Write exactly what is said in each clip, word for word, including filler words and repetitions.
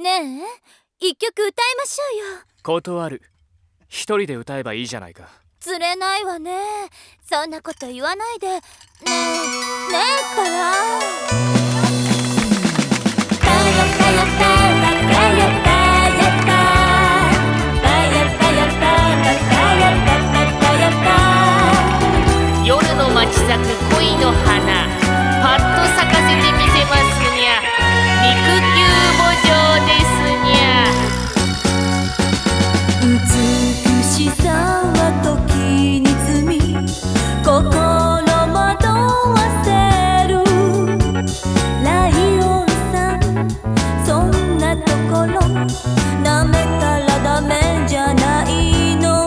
ねえ、一曲歌いましょうよ。 断る。一人で歌えばいいじゃないか。 釣れないわね。そんなこと言わないで。ねえ、ねえったら。パヤパヤパヤパヤパヤパパヤパヤパヤパヤパパヤパ。 夜の街咲く恋の花、パッと咲かせてみせますにゃ。肉球墓場ですにゃ。 美しさは時に積み、心惑わせる。ライオンさん、そんなところ舐めたらダメじゃないの。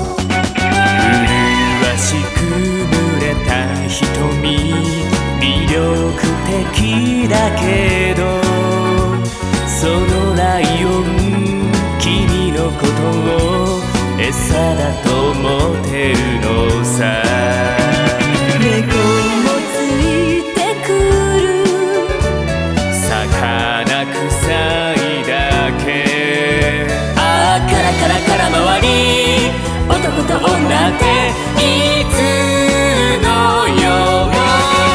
麗しく濡れた瞳、魅力的だけど、そのライオン、君のことを餌だと思ってるのさ。 猫もついてくる。 魚臭いだけ。ああ、カラカラカラ回り、男と女っていつのよう。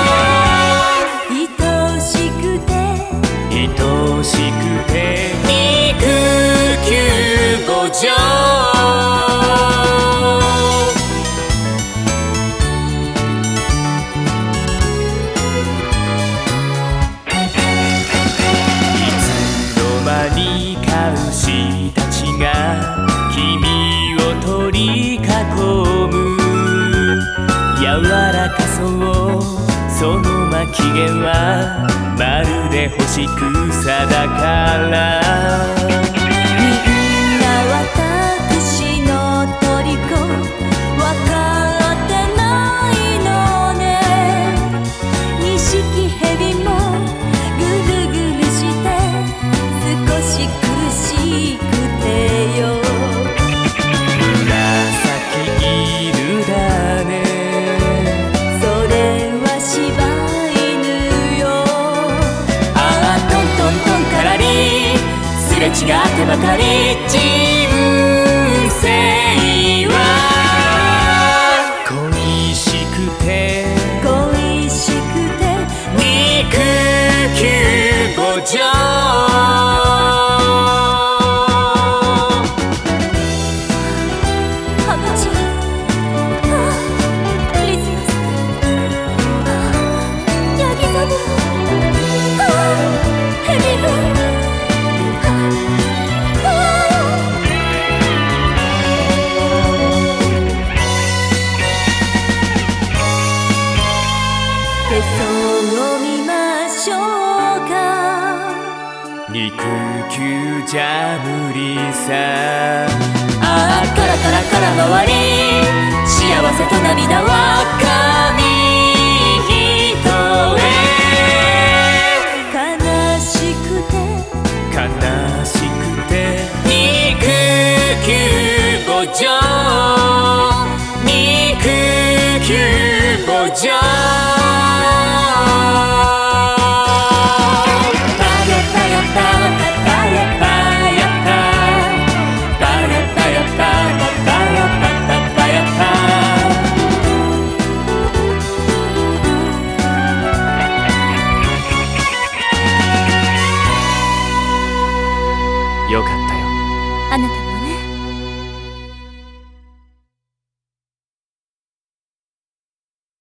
愛しくて愛しくて肉球墓場。いつの間にか牛たちが君を取り囲む。柔らかそう、その巻き毛はまるで干し草だから。 みんな私の虜、わかってないのね。錦蛇もぐるぐるして少し苦しくてよ。 紫犬だね。 それは柴犬よ。 ああ、トントントンからり、すれ違ってばかり。人生は恋しくて恋しくて肉球墓場。 ハマチ、クリスマス、ヤギザメ、ヘビフ。手相を見ましょうか。 肉球じゃ無理さ。ああ、カラカラカラ回り、幸せと涙は紙一重。 悲しくて悲しくて肉球墓場。肉球墓場。よかったよ。 あなたも